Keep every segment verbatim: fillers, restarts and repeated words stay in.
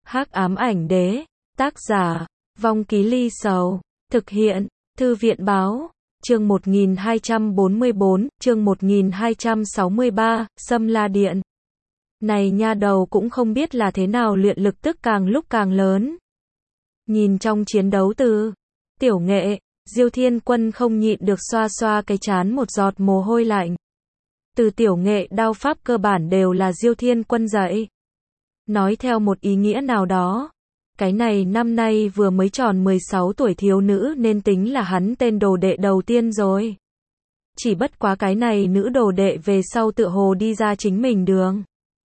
Hắc ám ảnh đế, tác giả, Vong Ký Ly Sầu, thực hiện, Thư viện báo, chương một nghìn hai trăm bốn mươi bốn, chương một nghìn hai trăm sáu mươi ba, Sâm La Điện. Này nha đầu cũng không biết là thế nào luyện lực tức càng lúc càng lớn. Nhìn trong chiến đấu từ Tiểu Nghệ, Diêu Thiên Quân không nhịn được xoa xoa cái trán một giọt mồ hôi lạnh. Từ Tiểu Nghệ đao pháp cơ bản đều là Diêu Thiên Quân dạy. Nói theo một ý nghĩa nào đó, cái này năm nay vừa mới tròn mười sáu tuổi thiếu nữ nên tính là hắn tên đồ đệ đầu tiên rồi. Chỉ bất quá cái này nữ đồ đệ về sau tựa hồ đi ra chính mình đường.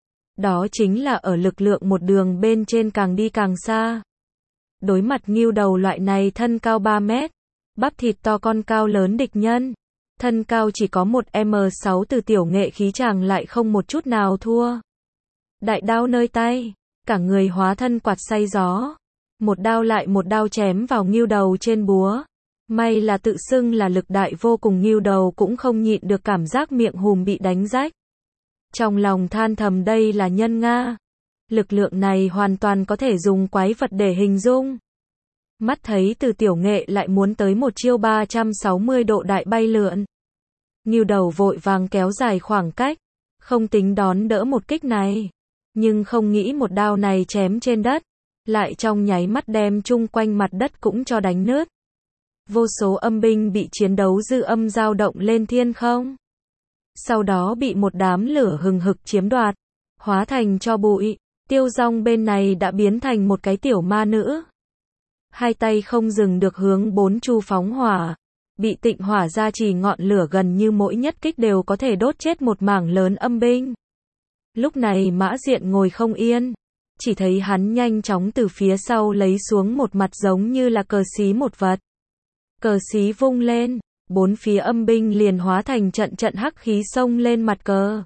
Đó chính là ở lực lượng một đường bên trên càng đi càng xa. Đối mặt Ngưu Đầu loại này thân cao ba mét, bắp thịt to con cao lớn địch nhân, thân cao chỉ có một mét sáu từ Tiểu Nghệ khí chàng lại không một chút nào thua. Đại đao nơi tay, cả người hóa thân quạt xay gió, một đao lại một đao chém vào Ngưu Đầu trên búa. May là tự xưng là lực đại vô cùng Ngưu Đầu cũng không nhịn được cảm giác miệng hùm bị đánh rách. Trong lòng than thầm đây là nhân Nga. Lực lượng này hoàn toàn có thể dùng quái vật để hình dung. Mắt thấy từ Tiểu Nghệ lại muốn tới một chiêu ba trăm sáu mươi độ đại bay lượn. Ngưu Đầu vội vàng kéo dài khoảng cách, không tính đón đỡ một kích này. Nhưng không nghĩ một đao này chém trên đất, lại trong nháy mắt đem chung quanh mặt đất cũng cho đánh nứt. Vô số âm binh bị chiến đấu dư âm dao động lên thiên không. Sau đó bị một đám lửa hừng hực chiếm đoạt, hóa thành cho bụi. Tiêu Dong bên này đã biến thành một cái tiểu ma nữ. Hai tay không dừng được hướng bốn chu phóng hỏa. Bị tịnh hỏa gia trì ngọn lửa gần như mỗi nhất kích đều có thể đốt chết một mảng lớn âm binh. Lúc này Mã Diện ngồi không yên. Chỉ thấy hắn nhanh chóng từ phía sau lấy xuống một mặt giống như là cờ xí một vật. Cờ xí vung lên, bốn phía âm binh liền hóa thành trận trận hắc khí xông lên mặt cờ.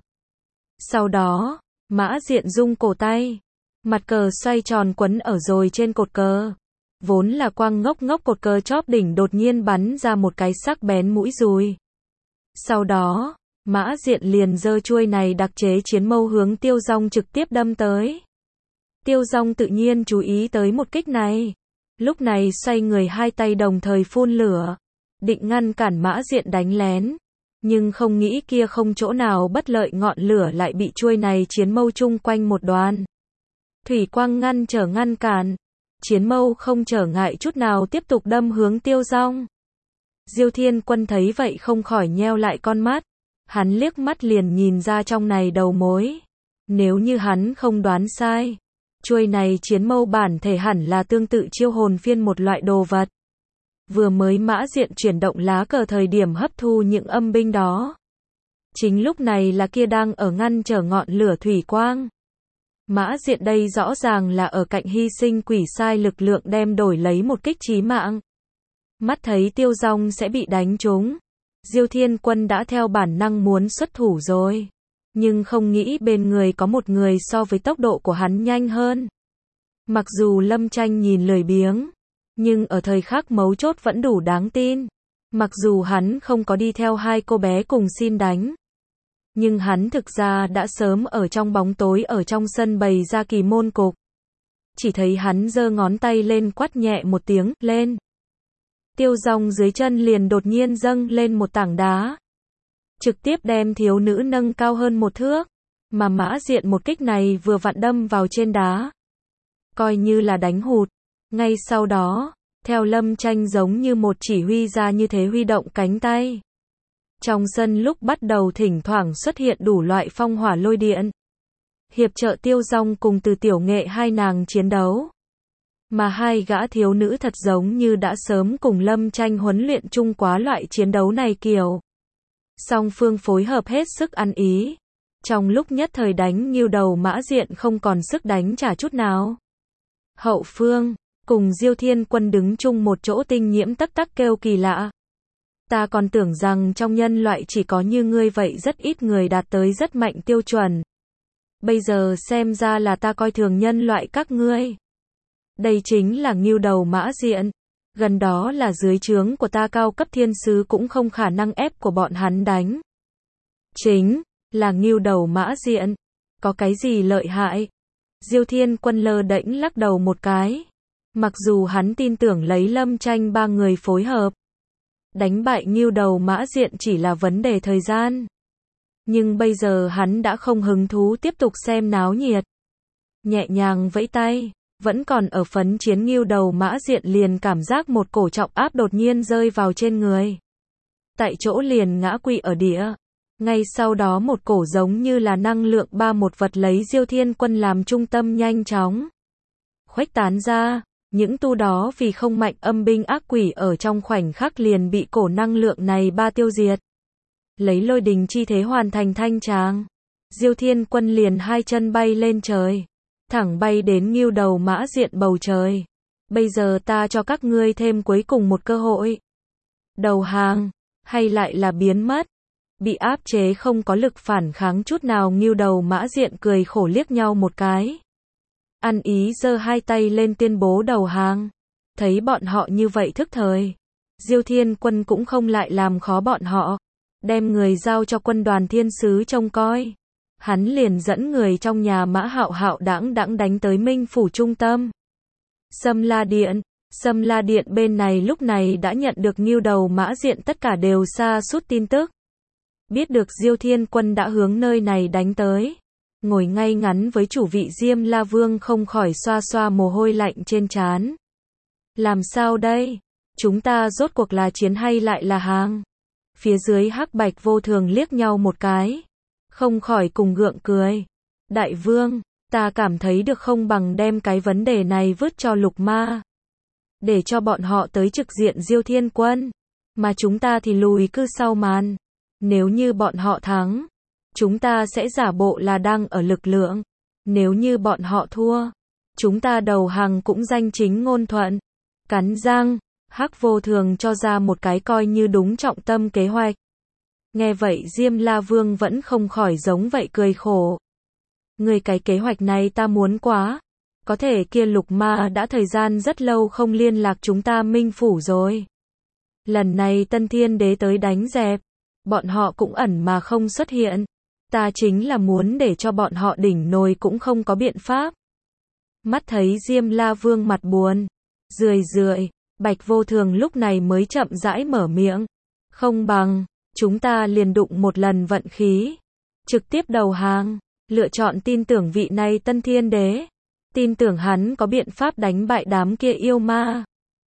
Sau đó, Mã Diện rung cổ tay, mặt cờ xoay tròn quấn ở rồi trên cột cờ. Vốn là quang ngốc ngốc cột cờ chóp đỉnh đột nhiên bắn ra một cái sắc bén mũi dùi. Sau đó, Mã Diện liền giơ chuôi này đặc chế chiến mâu hướng Tiêu Dong trực tiếp đâm tới. Tiêu Dong tự nhiên chú ý tới một kích này. Lúc này xoay người hai tay đồng thời phun lửa, định ngăn cản Mã Diện đánh lén. Nhưng không nghĩ kia không chỗ nào bất lợi ngọn lửa lại bị chuôi này chiến mâu chung quanh một đoàn thủy quang ngăn trở ngăn cản. Chiến mâu không trở ngại chút nào tiếp tục đâm hướng Tiêu Dong. Diêu Thiên Quân thấy vậy không khỏi nheo lại con mắt. Hắn liếc mắt liền nhìn ra trong này đầu mối. Nếu như hắn không đoán sai, chuôi này chiến mâu bản thể hẳn là tương tự chiêu hồn phiên một loại đồ vật. Vừa mới Mã Diện chuyển động lá cờ thời điểm hấp thu những âm binh đó. Chính lúc này là kia đang ở ngăn trở ngọn lửa thủy quang. Mã Diện đây rõ ràng là ở cạnh hy sinh quỷ sai lực lượng đem đổi lấy một kích chí mạng. Mắt thấy Tiêu Dong sẽ bị đánh trúng, Diêu Thiên Quân đã theo bản năng muốn xuất thủ rồi. Nhưng không nghĩ bên người có một người so với tốc độ của hắn nhanh hơn. Mặc dù Lâm Tranh nhìn lười biếng, nhưng ở thời khắc mấu chốt vẫn đủ đáng tin. Mặc dù hắn không có đi theo hai cô bé cùng xin đánh, nhưng hắn thực ra đã sớm ở trong bóng tối ở trong sân bày ra kỳ môn cục. Chỉ thấy hắn giơ ngón tay lên quát nhẹ một tiếng, lên. Tiêu Dong dưới chân liền đột nhiên dâng lên một tảng đá. Trực tiếp đem thiếu nữ nâng cao hơn một thước. Mà Mã Diện một kích này vừa vặn đâm vào trên đá. Coi như là đánh hụt. Ngay sau đó, theo Lâm Tranh giống như một chỉ huy ra như thế huy động cánh tay. Trong sân lúc bắt đầu thỉnh thoảng xuất hiện đủ loại phong hỏa lôi điện. Hiệp trợ Tiêu Dong cùng từ Tiểu Nghệ hai nàng chiến đấu. Mà hai gã thiếu nữ thật giống như đã sớm cùng Lâm Tranh huấn luyện chung quá loại chiến đấu này kiểu. Song phương phối hợp hết sức ăn ý. Trong lúc nhất thời đánh Ngưu Đầu Mã Diện không còn sức đánh trả chút nào. Hậu phương, cùng Diêu Thiên Quân đứng chung một chỗ tinh nhiễm tắc tắc kêu kỳ lạ. Ta còn tưởng rằng trong nhân loại chỉ có như ngươi vậy rất ít người đạt tới rất mạnh tiêu chuẩn. Bây giờ xem ra là ta coi thường nhân loại các ngươi. Đây chính là Ngưu Đầu Mã Diện. Gần đó là dưới trướng của ta cao cấp thiên sứ cũng không khả năng ép của bọn hắn đánh. Chính là Ngưu Đầu Mã Diện. Có cái gì lợi hại? Diêu Thiên Quân lơ đễnh lắc đầu một cái. Mặc dù hắn tin tưởng lấy Lâm Tranh ba người phối hợp, đánh bại Ngưu Đầu Mã Diện chỉ là vấn đề thời gian. Nhưng bây giờ hắn đã không hứng thú tiếp tục xem náo nhiệt. Nhẹ nhàng vẫy tay, vẫn còn ở phấn chiến Ngưu Đầu Mã Diện liền cảm giác một cổ trọng áp đột nhiên rơi vào trên người. Tại chỗ liền ngã quỵ ở địa. Ngay sau đó một cổ giống như là năng lượng ba một vật lấy Diêu Thiên Quân làm trung tâm nhanh chóng khuếch tán ra. Những tu đó vì không mạnh âm binh ác quỷ ở trong khoảnh khắc liền bị cổ năng lượng này ba tiêu diệt. Lấy lôi đình chi thế hoàn thành thanh tràng. Diêu Thiên Quân liền hai chân bay lên trời. Thẳng bay đến Ngưu Đầu Mã Diện bầu trời. Bây giờ ta cho các ngươi thêm cuối cùng một cơ hội. Đầu hàng, hay lại là biến mất. Bị áp chế không có lực phản kháng chút nào Ngưu Đầu Mã Diện cười khổ liếc nhau một cái. Ăn ý giơ hai tay lên tuyên bố đầu hàng. Thấy bọn họ như vậy thức thời. Diêu Thiên Quân cũng không lại làm khó bọn họ. Đem người giao cho quân đoàn thiên sứ trông coi. Hắn liền dẫn người trong nhà Mã Hạo Hạo đãng đãng đánh tới Minh Phủ trung tâm. Sâm La Điện. Sâm La Điện bên này lúc này đã nhận được Ngưu Đầu Mã Diện tất cả đều sa sút tin tức. Biết được Diêu Thiên Quân đã hướng nơi này đánh tới. Ngồi ngay ngắn với chủ vị Diêm La Vương không khỏi xoa xoa mồ hôi lạnh trên trán. Làm sao đây? Chúng ta rốt cuộc là chiến hay lại là hàng? Phía dưới Hắc Bạch Vô Thường liếc nhau một cái. Không khỏi cùng gượng cười. Đại vương, ta cảm thấy được không bằng đem cái vấn đề này vứt cho Lục Ma. Để cho bọn họ tới trực diện Diêu Thiên Quân. Mà chúng ta thì lùi cứ sau màn. Nếu như bọn họ thắng, chúng ta sẽ giả bộ là đang ở lực lượng. Nếu như bọn họ thua, chúng ta đầu hàng cũng danh chính ngôn thuận. Cắn răng, Hắc Vô Thường cho ra một cái coi như đúng trọng tâm kế hoạch. Nghe vậy Diêm La Vương vẫn không khỏi giống vậy cười khổ. Người cái kế hoạch này ta muốn quá. Có thể kia Lục Ma đã thời gian rất lâu không liên lạc chúng ta Minh Phủ rồi. Lần này Tân Thiên Đế tới đánh dẹp. Bọn họ cũng ẩn mà không xuất hiện. Ta chính là muốn để cho bọn họ đỉnh nồi cũng không có biện pháp. Mắt thấy Diêm La Vương mặt buồn. Rười rượi. Bạch Vô Thường lúc này mới chậm rãi mở miệng. Không bằng, chúng ta liền đụng một lần vận khí. Trực tiếp đầu hàng. Lựa chọn tin tưởng vị này Tân Thiên Đế. Tin tưởng hắn có biện pháp đánh bại đám kia yêu ma.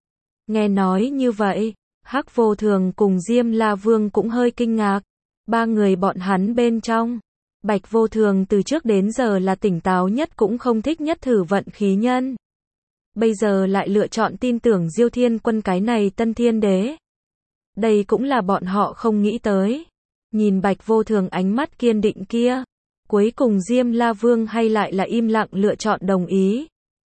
Nghe nói như vậy, Hắc Vô Thường cùng Diêm La Vương cũng hơi kinh ngạc. Ba người bọn hắn bên trong. Bạch Vô Thường từ trước đến giờ là tỉnh táo nhất cũng không thích nhất thử vận khí nhân. Bây giờ lại lựa chọn tin tưởng Diêu Thiên Quân cái này Tân Thiên Đế. Đây cũng là bọn họ không nghĩ tới. Nhìn Bạch Vô Thường ánh mắt kiên định kia. Cuối cùng Diêm La Vương hay lại là im lặng lựa chọn đồng ý.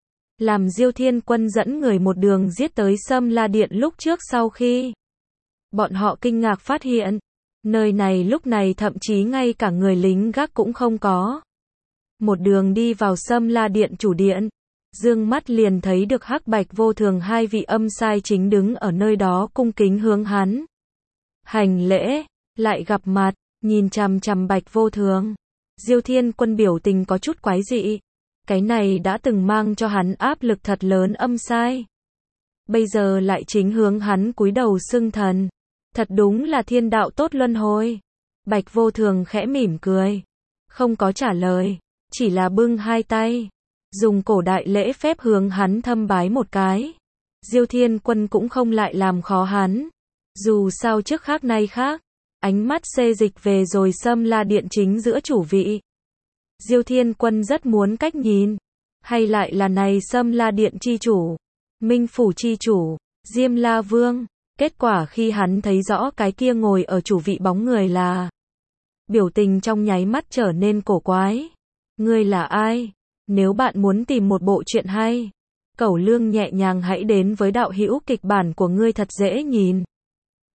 Làm Diêu Thiên Quân dẫn người một đường giết tới Sâm La Điện lúc trước sau khi. Bọn họ kinh ngạc phát hiện. Nơi này lúc này thậm chí ngay cả người lính gác cũng không có. Một đường đi vào Sâm La Điện chủ điện. Dương mắt liền thấy được Hắc Bạch Vô Thường hai vị âm sai chính đứng ở nơi đó cung kính hướng hắn. Hành lễ, lại gặp mặt, nhìn chằm chằm Bạch Vô Thường. Diêu Thiên Quân biểu tình có chút quái dị. Cái này đã từng mang cho hắn áp lực thật lớn âm sai. Bây giờ lại chính hướng hắn cúi đầu xưng thần. Thật đúng là thiên đạo tốt luân hồi. Bạch Vô Thường khẽ mỉm cười. Không có trả lời. Chỉ là bưng hai tay. Dùng cổ đại lễ phép hướng hắn thâm bái một cái. Diêu Thiên Quân cũng không lại làm khó hắn. Dù sao trước khác nay khác. Ánh mắt xê dịch về rồi Sâm La Điện chính giữa chủ vị. Diêu Thiên Quân rất muốn cách nhìn. Hay lại là này Sâm La Điện chi chủ. Minh Phủ chi chủ. Diêm La Vương. Kết quả khi hắn thấy rõ cái kia ngồi ở chủ vị bóng người là. Biểu tình trong nháy mắt trở nên cổ quái. Ngươi là ai? Nếu bạn muốn tìm một bộ truyện hay. Cẩu Lương nhẹ nhàng hãy đến với đạo hữu kịch bản của ngươi thật dễ nhìn.